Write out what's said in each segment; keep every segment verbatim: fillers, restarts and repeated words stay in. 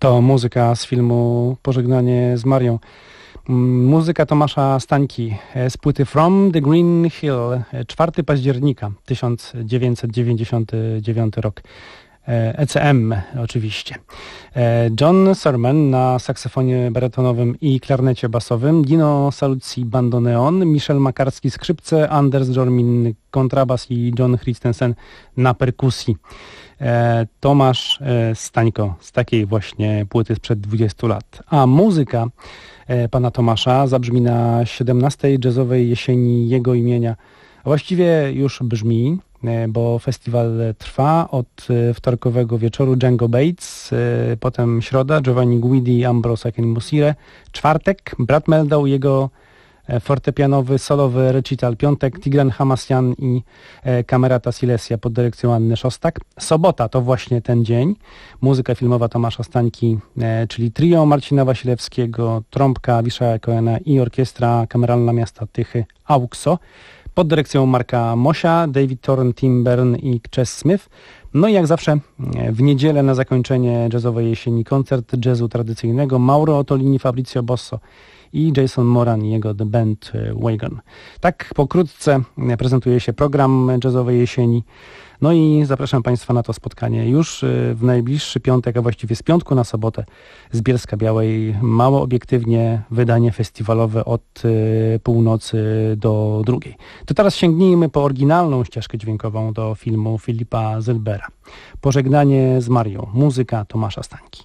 To muzyka z filmu Pożegnanie z Marią. Muzyka Tomasza Stańki z płyty From the Green Hill, czwartego października tysiąc dziewięćset dziewięćdziesiąty dziewiąty rok. E C M oczywiście. John Surman na saksofonie barytonowym i klarnecie basowym, Dino Saluzzi bandoneon, Michel Makarski skrzypce, Anders Jormin kontrabas i John Christensen na perkusji. Tomasz Stańko z takiej właśnie płyty sprzed dwudziestu lat. A muzyka pana Tomasza zabrzmi na siedemnastej jazzowej jesieni jego imienia. A właściwie już brzmi, bo festiwal trwa od wtorkowego wieczoru Django Bates, potem środa Giovanni Guidi, Ambrose Akinmusire, czwartek Brad Meldau, jego fortepianowy, solowy recital, piątek Tigran Hamasyan i Kamerata Silesia pod dyrekcją Anny Szostak. Sobota to właśnie ten dzień. Muzyka filmowa Tomasza Stańki, czyli trio Marcina Wasilewskiego, trąbka Wiszaja Cohena i orkiestra kameralna miasta Tychy AUXO pod dyrekcją Marka Mosia, David Thorne, Tim Byrne i Chess Smith. No i jak zawsze w niedzielę na zakończenie jazzowej jesieni koncert jazzu tradycyjnego Mauro Ottolini, Fabrizio Bosso i Jason Moran i jego The Band Wagon. Tak pokrótce prezentuje się program jazzowej jesieni. No i zapraszam Państwa na to spotkanie już w najbliższy piątek, a właściwie z piątku na sobotę z Bielska Białej. Mało obiektywnie wydanie festiwalowe od północy do drugiej. To teraz sięgnijmy po oryginalną ścieżkę dźwiękową do filmu Filipa Zylbera. Pożegnanie z Marią. Muzyka Tomasza Stańki.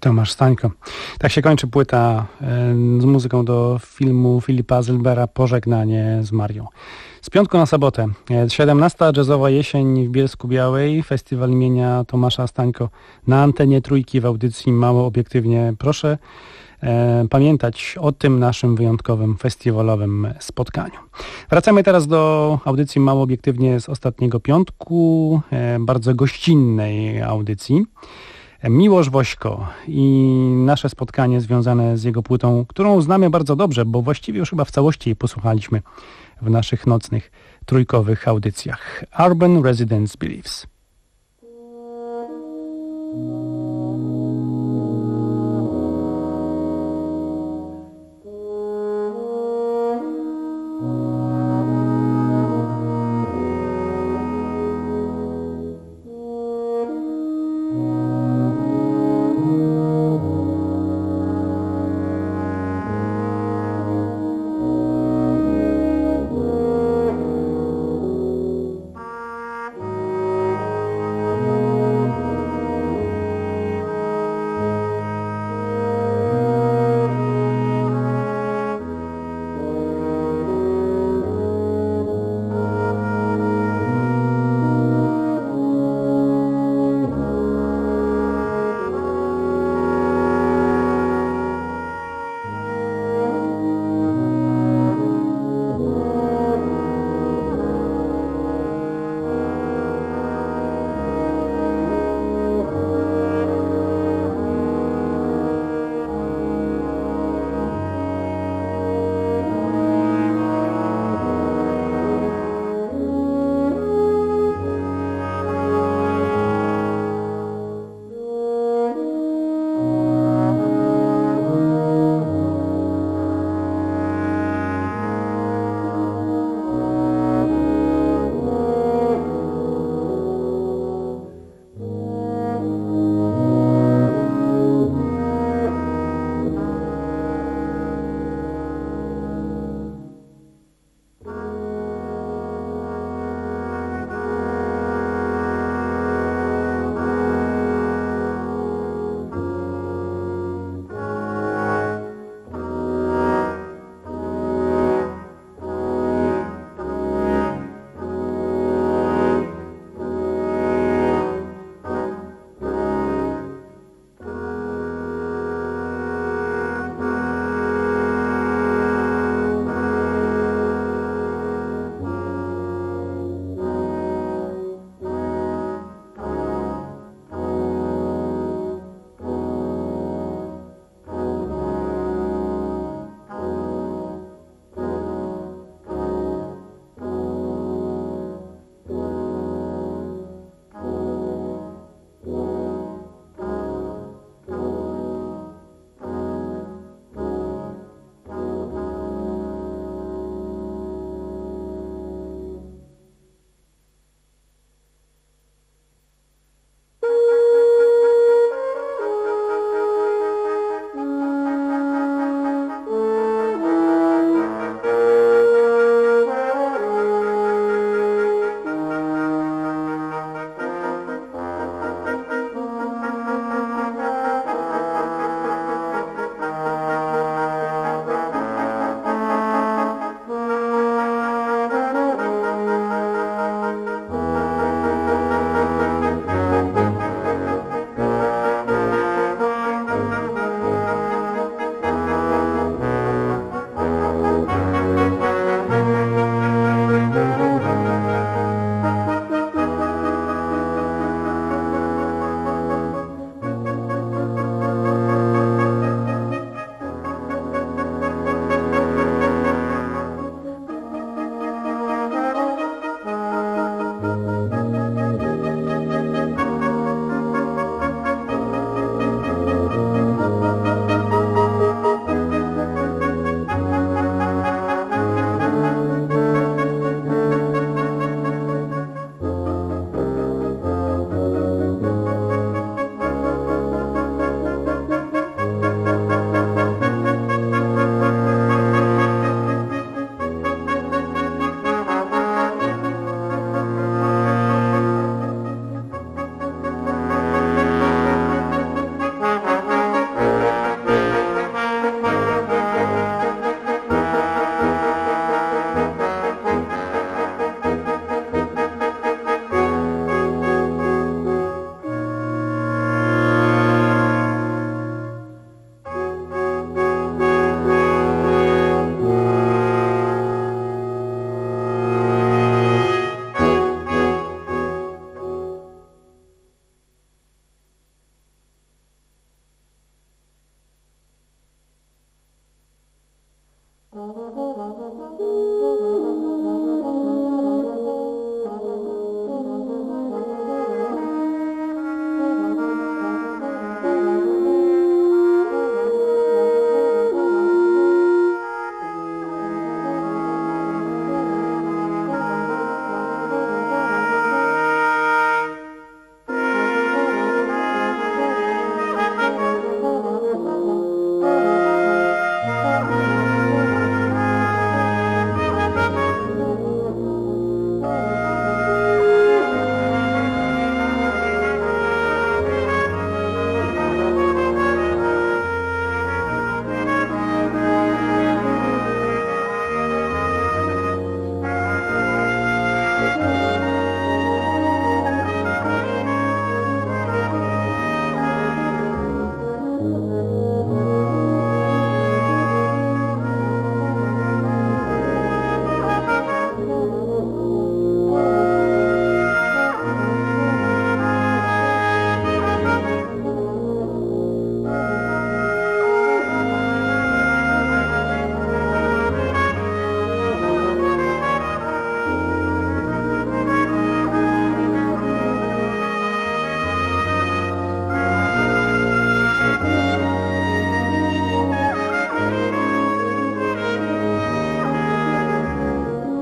Tomasz Stańko. Tak się kończy płyta z muzyką do filmu Filipa Zylbera Pożegnanie z Marią. Z piątku na sobotę, siedemnasta jazzowa jesień w Bielsku Białej, festiwal imienia Tomasza Stańko na antenie Trójki w audycji Mało Obiektywnie. Proszę e, pamiętać o tym naszym wyjątkowym festiwalowym spotkaniu. Wracamy teraz do audycji Mało Obiektywnie z ostatniego piątku, e, bardzo gościnnej audycji. Miłosz Wośko i nasze spotkanie związane z jego płytą, którą znamy bardzo dobrze, bo właściwie już chyba w całości jej posłuchaliśmy w naszych nocnych, trójkowych audycjach. Urban Residence Beliefs.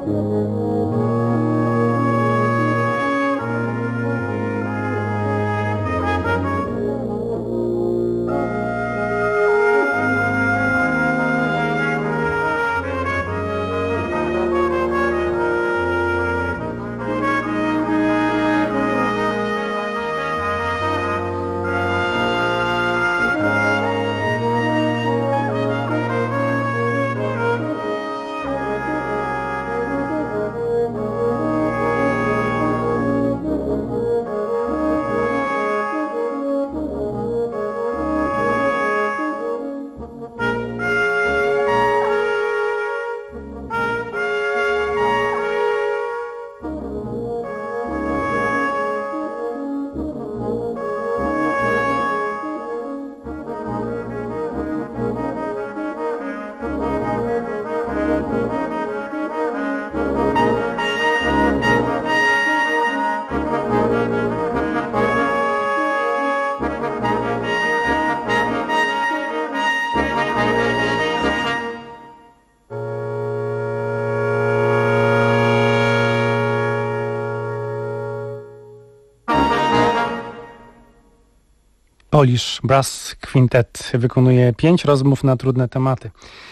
Polish Brass Quintet wykonuje pięć rozmów na trudne tematy.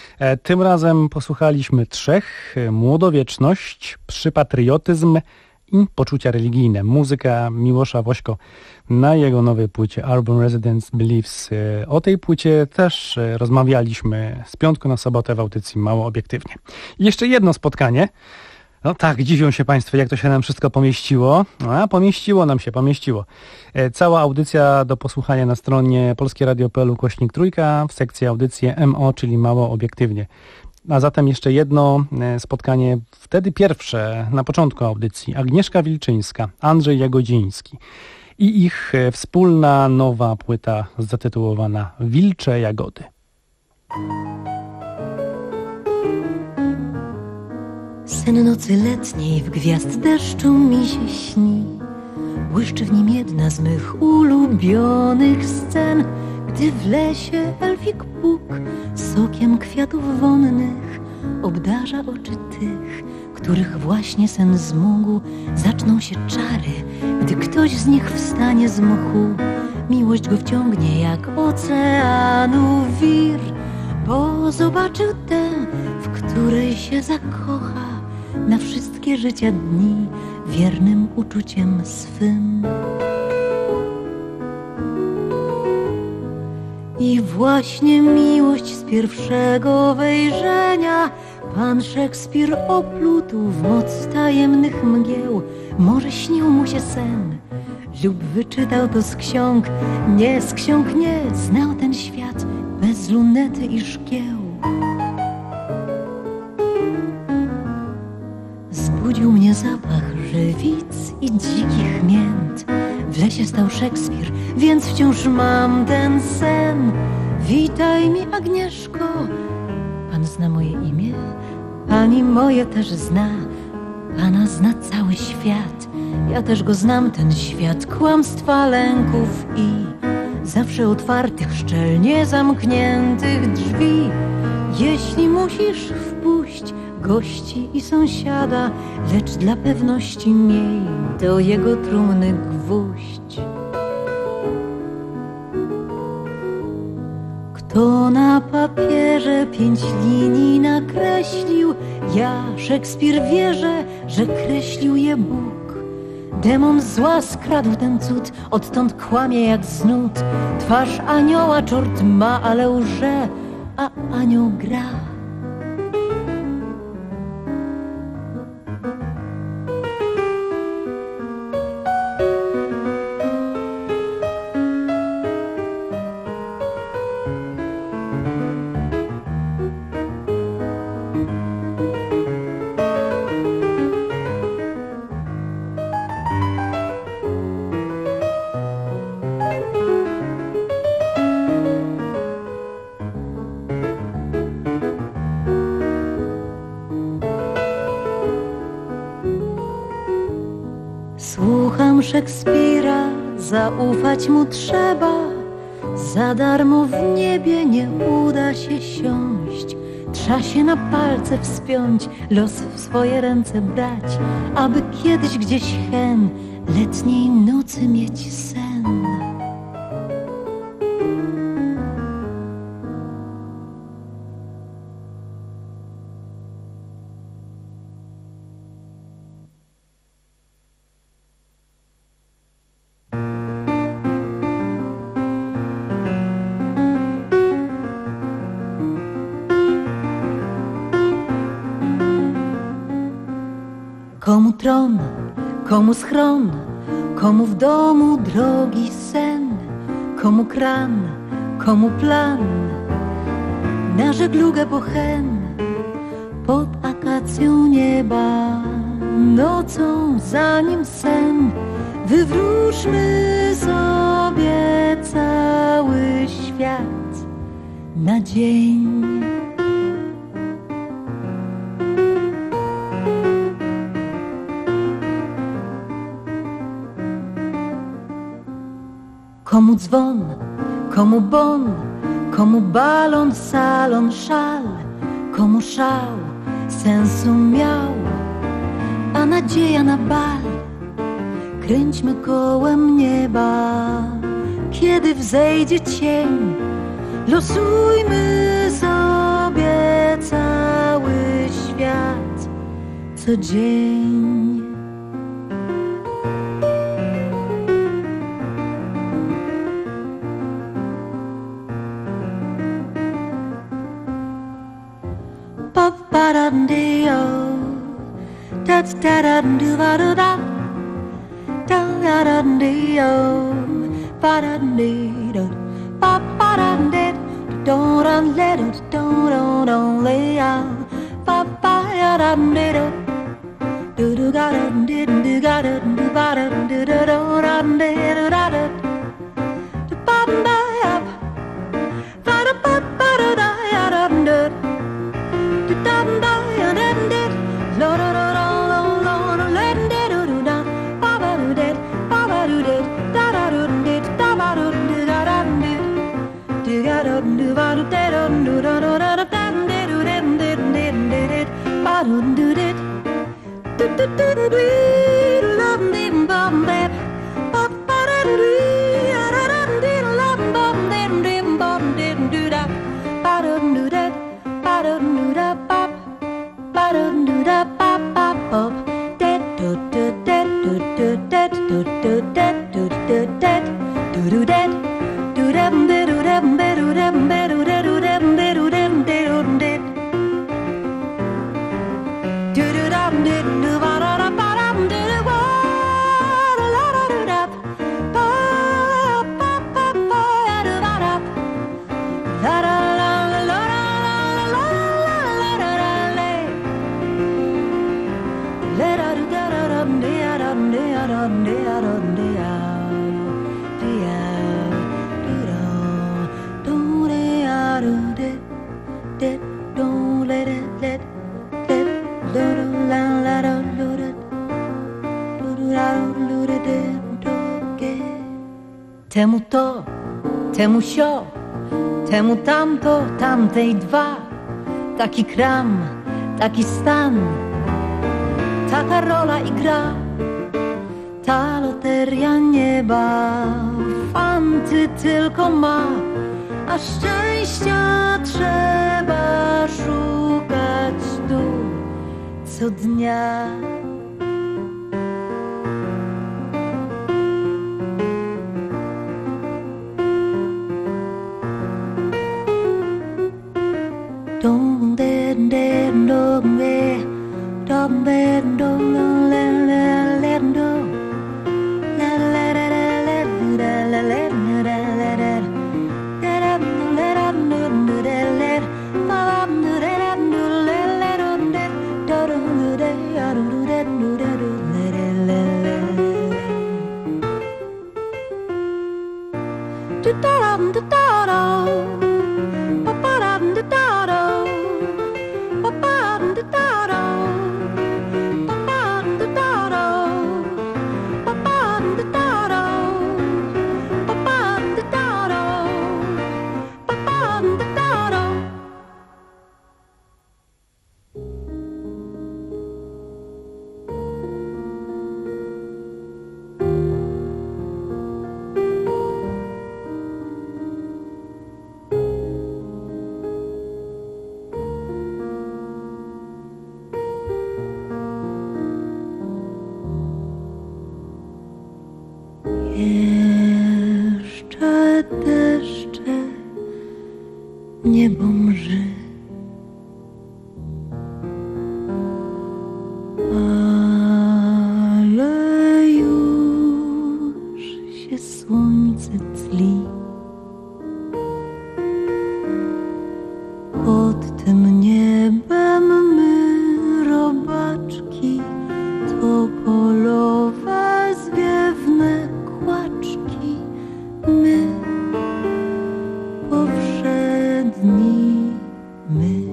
Tym razem posłuchaliśmy trzech: młodowieczność, przypatriotyzm i poczucia religijne. Muzyka Miłosza Wośko na jego nowej płycie Urban Residents Beliefs. O tej płycie też rozmawialiśmy z piątku na sobotę w audycji Mało Obiektywnie. I jeszcze jedno spotkanie. No tak, dziwią się Państwo, jak to się nam wszystko pomieściło. A, pomieściło nam się, pomieściło. Cała audycja do posłuchania na stronie polskieradio.pl ukośnik trójka w sekcji audycje M O, czyli Mało Obiektywnie. A zatem jeszcze jedno spotkanie, wtedy pierwsze, na początku audycji. Agnieszka Wilczyńska, Andrzej Jagodziński i ich wspólna nowa płyta zatytułowana Wilcze Jagody. Sen nocy letniej w gwiazd deszczu mi się śni. Błyszczy w nim jedna z mych ulubionych scen, gdy w lesie elfik Bóg sokiem kwiatów wonnych obdarza oczy tych, których właśnie sen zmógł. Zaczną się czary, gdy ktoś z nich wstanie z mchu. Miłość go wciągnie jak oceanu wir, bo zobaczył tę, w której się zakocha na wszystkie życia dni wiernym uczuciem swym. I właśnie miłość z pierwszego wejrzenia pan Szekspir oplótł w moc tajemnych mgieł. Może śnił mu się sen lub wyczytał to z ksiąg. Nie, z ksiąg nie, znał ten świat bez lunety i szkieł. Zbudził mnie zapach żywic i dzikich mięt. W lesie stał Szekspir, więc wciąż mam ten sen. Witaj mi, Agnieszko. Pan zna moje imię? Pani moje też zna. Pana zna cały świat. Ja też go znam, ten świat kłamstwa, lęków i zawsze otwartych, szczelnie zamkniętych drzwi. Jeśli musisz, wpuść gości i sąsiada, lecz dla pewności miej do jego trumny gwóźdź. Kto na papierze pięć linii nakreślił, ja, Szekspir, wierzę, że kreślił je Bóg. Demon zła skradł ten cud, odtąd kłamie jak znud. Twarz anioła czort ma, ale łże, a anioł gra. Słucham Szekspira, zaufać mu trzeba. Za darmo w niebie nie uda się siąść. Trza się na palce wspiąć, los w swoje ręce brać, aby kiedyś gdzieś hen letniej nocy mieć sen. Komu tron, komu schron, komu w domu drogi sen, komu kran, komu plan, na żeglugę po hen, pod akacją nieba, nocą zanim sen, wywróżmy sobie cały świat na dzień. Komu dzwon, komu bon, komu balon, salon, szal, komu szał sensu miał, a nadzieja na bal. Kręćmy kołem nieba, kiedy wzejdzie cień, losujmy sobie cały świat co dzień. Ba-ba-da-dee-o, da-da-da-doo-ba-da-da, da-da-da-dee-o, ba-da-dee-do, ba-ba-da-dee, do-da-le-do, do-do-do-le-a, ba-ba-da-dee-do, do-do-ga-da-dee-do-ga-da-dee-ba-da-dee-do-da-dee-do-da-dee, ba-da-da-da, ba-da-ba-ba-da-da-da-da. Temu to, temu sio, temu tamto, tamtej dwa. Taki kram, taki stan, taka rola i gra. Ta loteria nieba fanty tylko ma, a szczęścia trzeba szukać tu co dnia. deszcze, niebo mrzy. Ale już się słońce tli. Pod tym niebem my, robaczki, to polowe zwiewne kłaczki, my, powszedni my.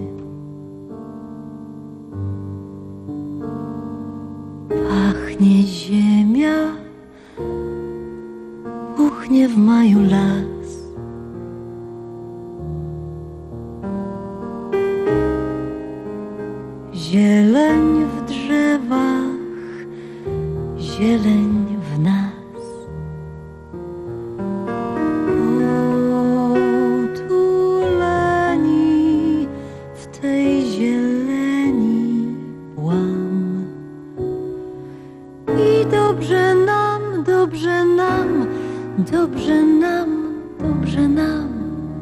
Pachnie ziemia, puchnie w maju las. Zieleń w drzewach, zieleń w nas. Otuleni w tej zieleni płam. I dobrze nam, dobrze nam, dobrze nam, dobrze nam.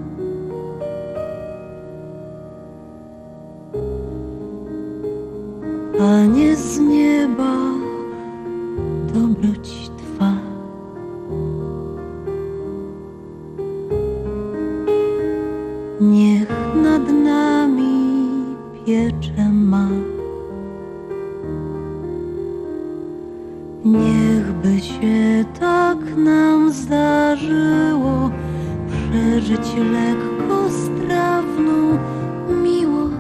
Panie z nieba, dobroć Twa. Niech nad nami piecze ma. Niechby się tak nam zdarzyło przeżyć lekko strawną miłość.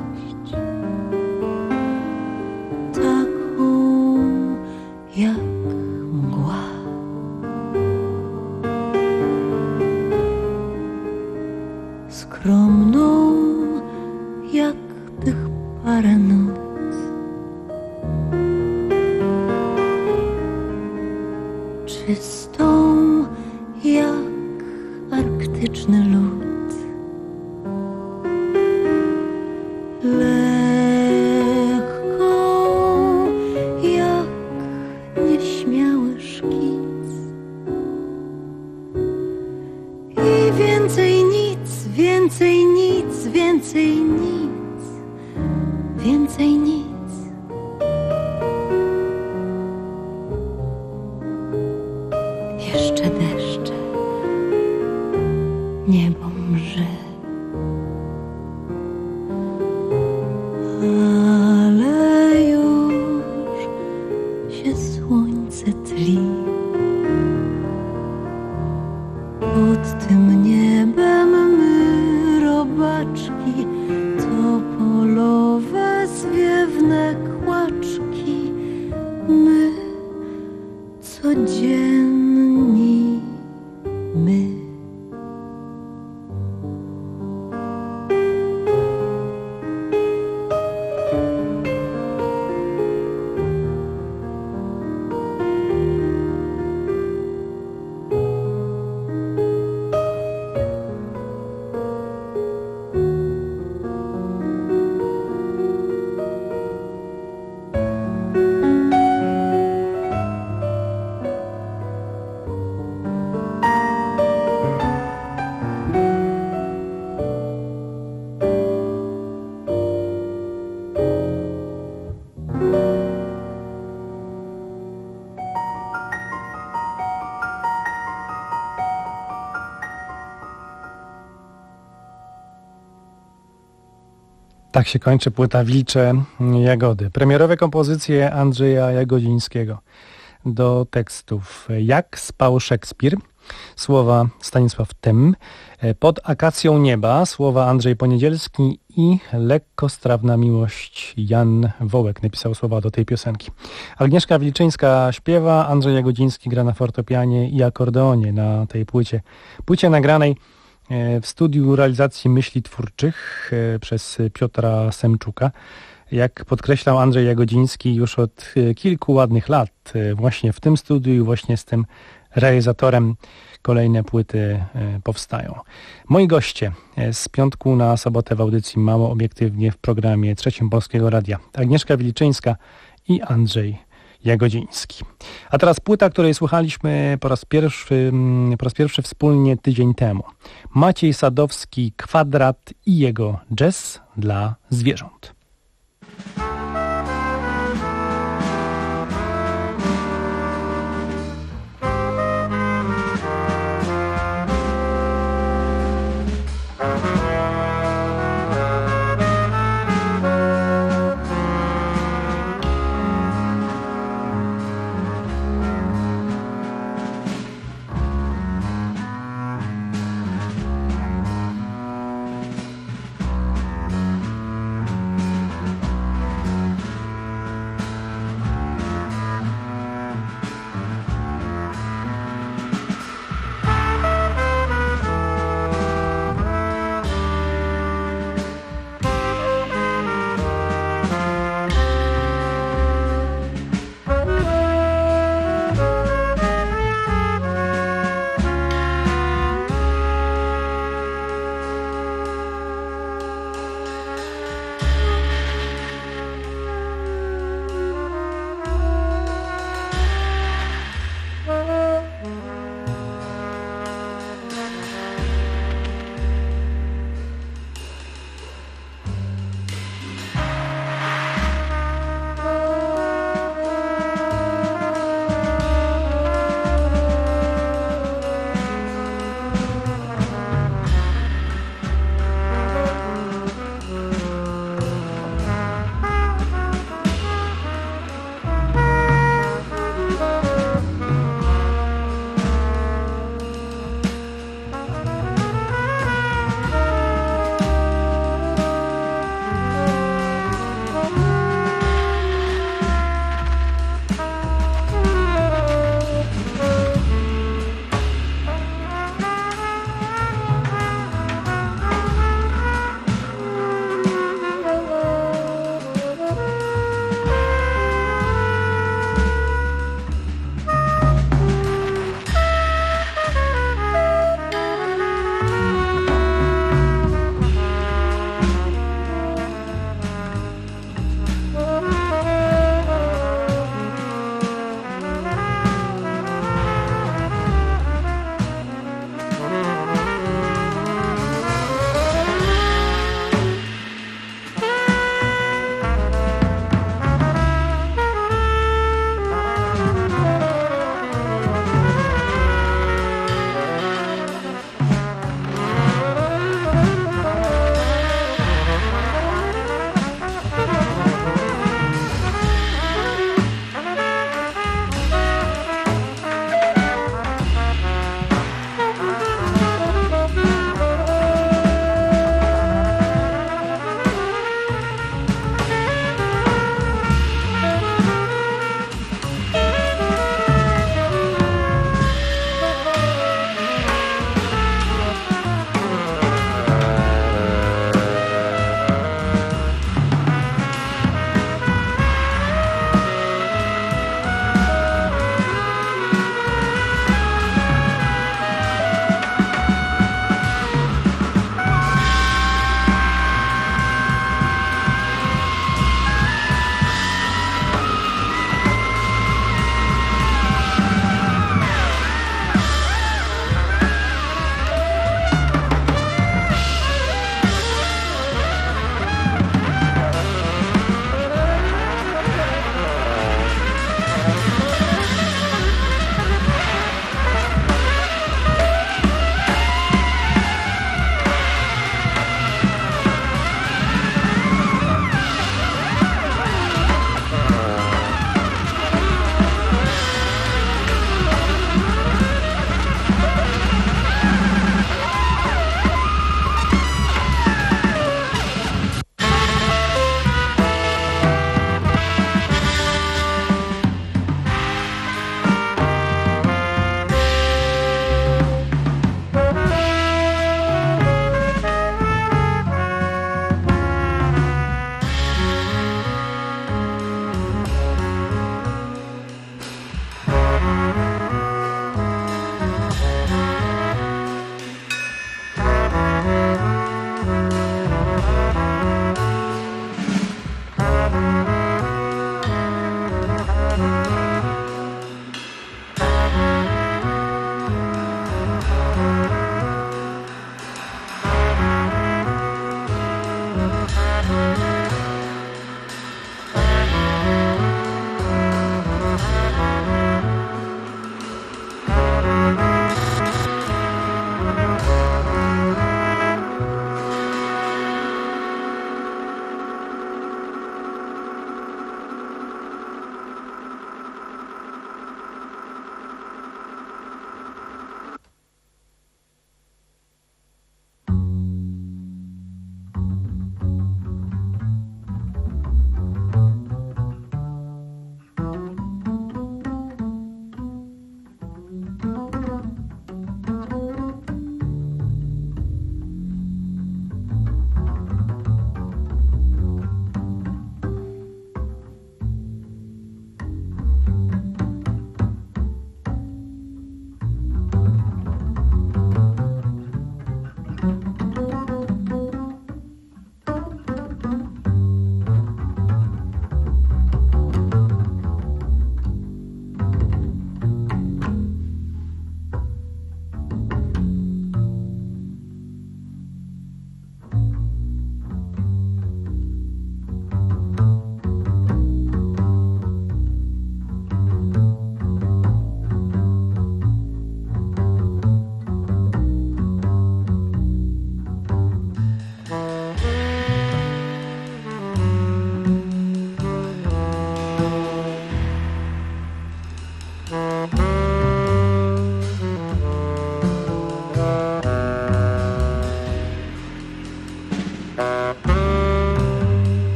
Jak mgła. Skromną jak tych parę noc. Czystą jak arktyczny lód. Nieśmiały szkic. I więcej nic, więcej nic, więcej nic, więcej nic. Jeszcze deszcze, niebo mrzy. Ale już się słońce tli. Pod tym niebem my, robaczki, to polowe zwiewne kłaczki, my, codzienni my. Tak się kończy płyta Wilcze Jagody. Premierowe kompozycje Andrzeja Jagodzińskiego. Do tekstów Jak spał Szekspir, słowa Stanisław Tym, Pod akacją nieba, słowa Andrzej Poniedzielski i Lekkostrawna miłość Jan Wołek napisał słowa do tej piosenki. Agnieszka Wilczyńska śpiewa, Andrzej Jagodziński gra na fortepianie i akordeonie na tej płycie. Płycie nagranej w studiu realizacji myśli twórczych przez Piotra Semczuka. Jak podkreślał Andrzej Jagodziński, już od kilku ładnych lat właśnie w tym studiu, właśnie z tym realizatorem kolejne płyty powstają. Moi goście z piątku na sobotę w audycji Mało Obiektywnie w programie Trzecim Polskiego Radia. Agnieszka Wilczyńska i Andrzej Jagodziński. A teraz płyta, której słuchaliśmy po raz pierwszy, po raz pierwszy wspólnie tydzień temu. Maciej Sadowski, Kwadrat i jego jazz dla zwierząt.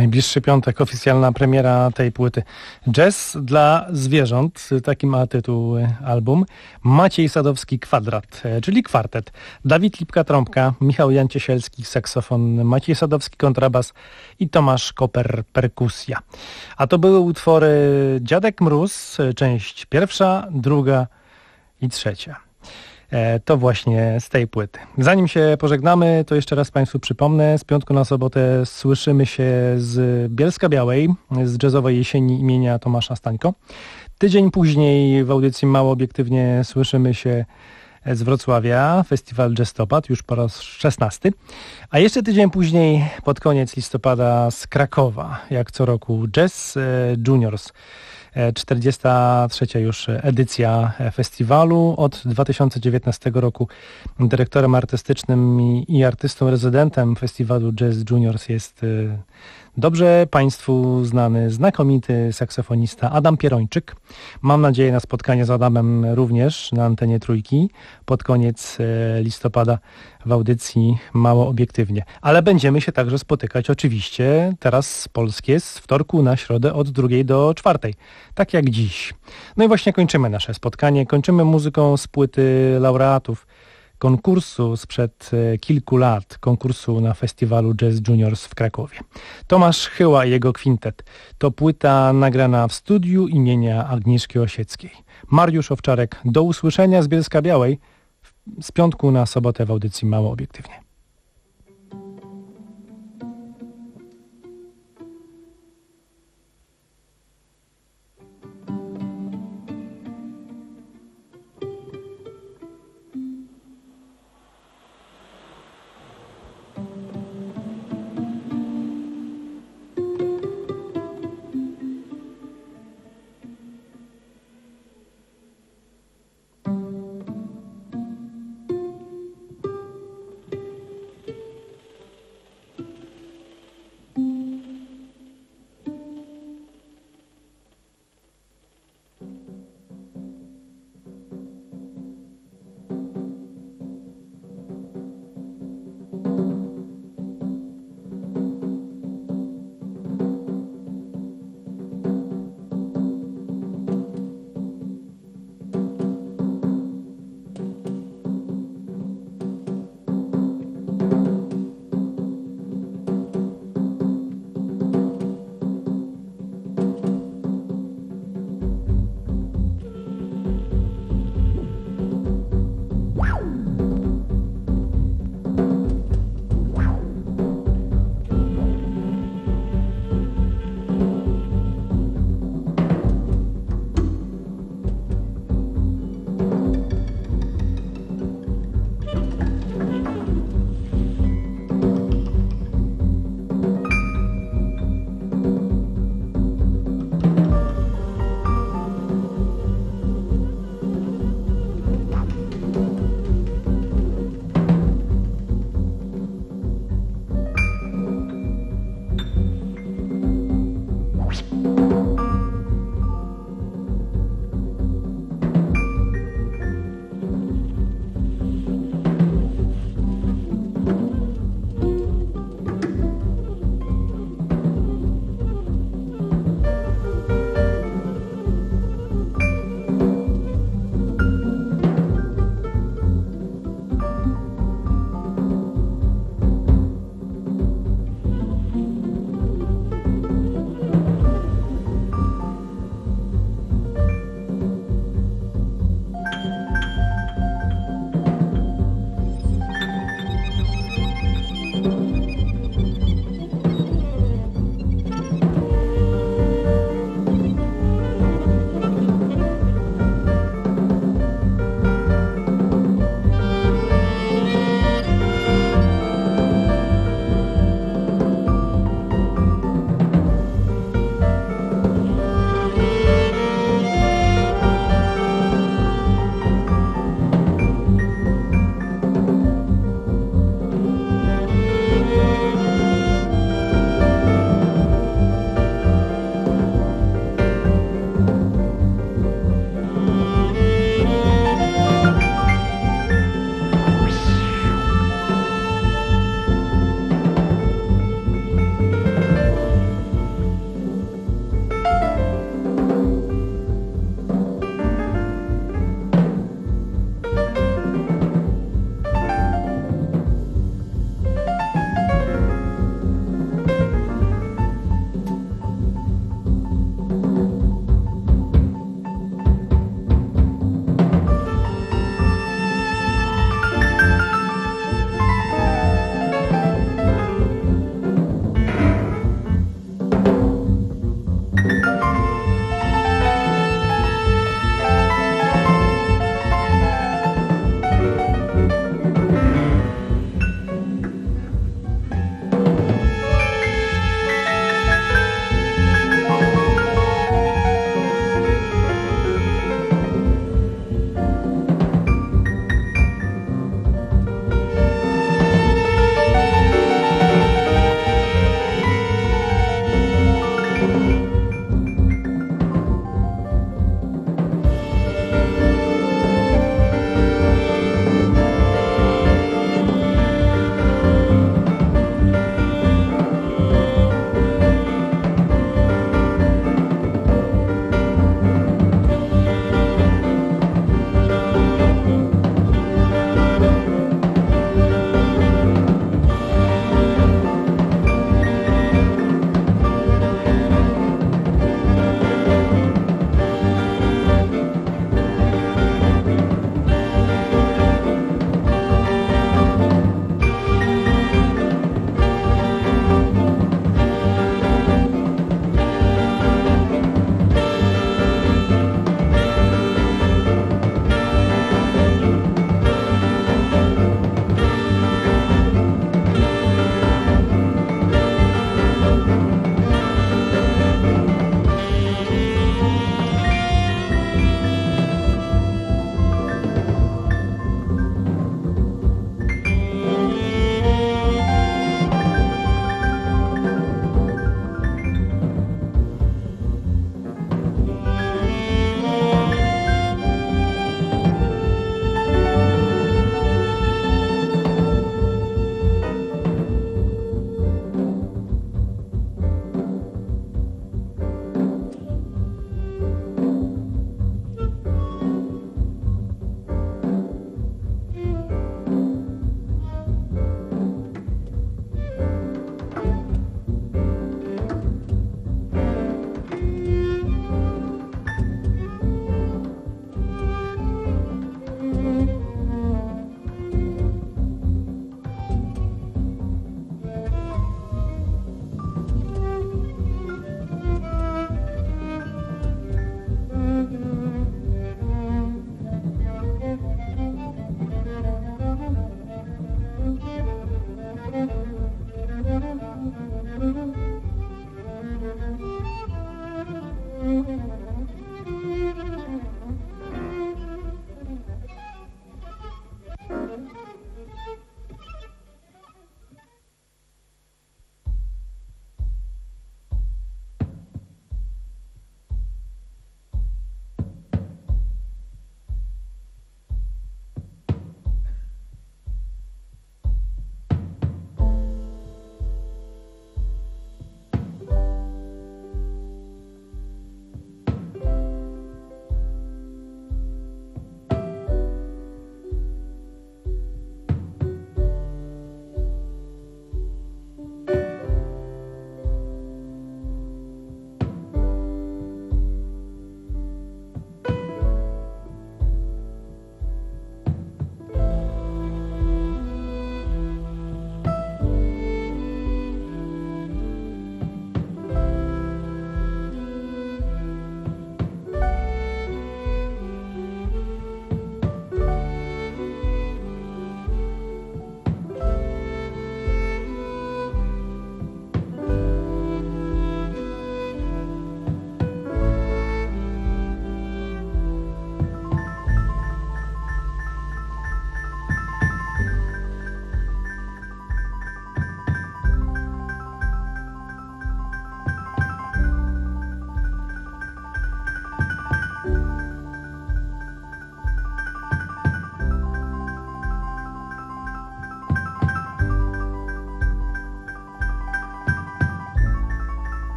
najbliższy piątek oficjalna premiera tej płyty. Jazz dla zwierząt, taki ma tytuł album. Maciej Sadowski Kwadrat, czyli kwartet. Dawid Lipka trąbka, Michał Janciesielski saksofon, Maciej Sadowski kontrabas i Tomasz Koper perkusja. A to były utwory Dziadek Mróz, część pierwsza, druga i trzecia. To właśnie z tej płyty. Zanim się pożegnamy, to jeszcze raz Państwu przypomnę, z piątku na sobotę słyszymy się z Bielska Białej, z jazzowej jesieni imienia Tomasza Stańko. Tydzień później w audycji Mało Obiektywnie słyszymy się z Wrocławia, festiwal Jazztopad, już po raz szesnasty. A jeszcze tydzień później, pod koniec listopada, z Krakowa, jak co roku, Jazz Juniors. czterdziesta trzecia już edycja festiwalu. Od dwa tysiące dziewiętnastego roku dyrektorem artystycznym i, i artystą rezydentem festiwalu Jazz Juniors jest dobrze Państwu znany, znakomity saksofonista Adam Pierończyk. Mam nadzieję na spotkanie z Adamem również na antenie Trójki pod koniec listopada w audycji Mało Obiektywnie. Ale będziemy się także spotykać oczywiście teraz z Polskie z wtorku na środę od drugiej do czwartej. Tak jak dziś. No i właśnie kończymy nasze spotkanie. Kończymy muzyką z płyty laureatów konkursu sprzed kilku lat, konkursu na festiwalu Jazz Juniors w Krakowie. Tomasz Chyła i jego kwintet. To płyta nagrana w studiu imienia Agnieszki Osieckiej. Mariusz Owczarek, do usłyszenia z Bielska Białej z piątku na sobotę w audycji Mało Obiektywnie.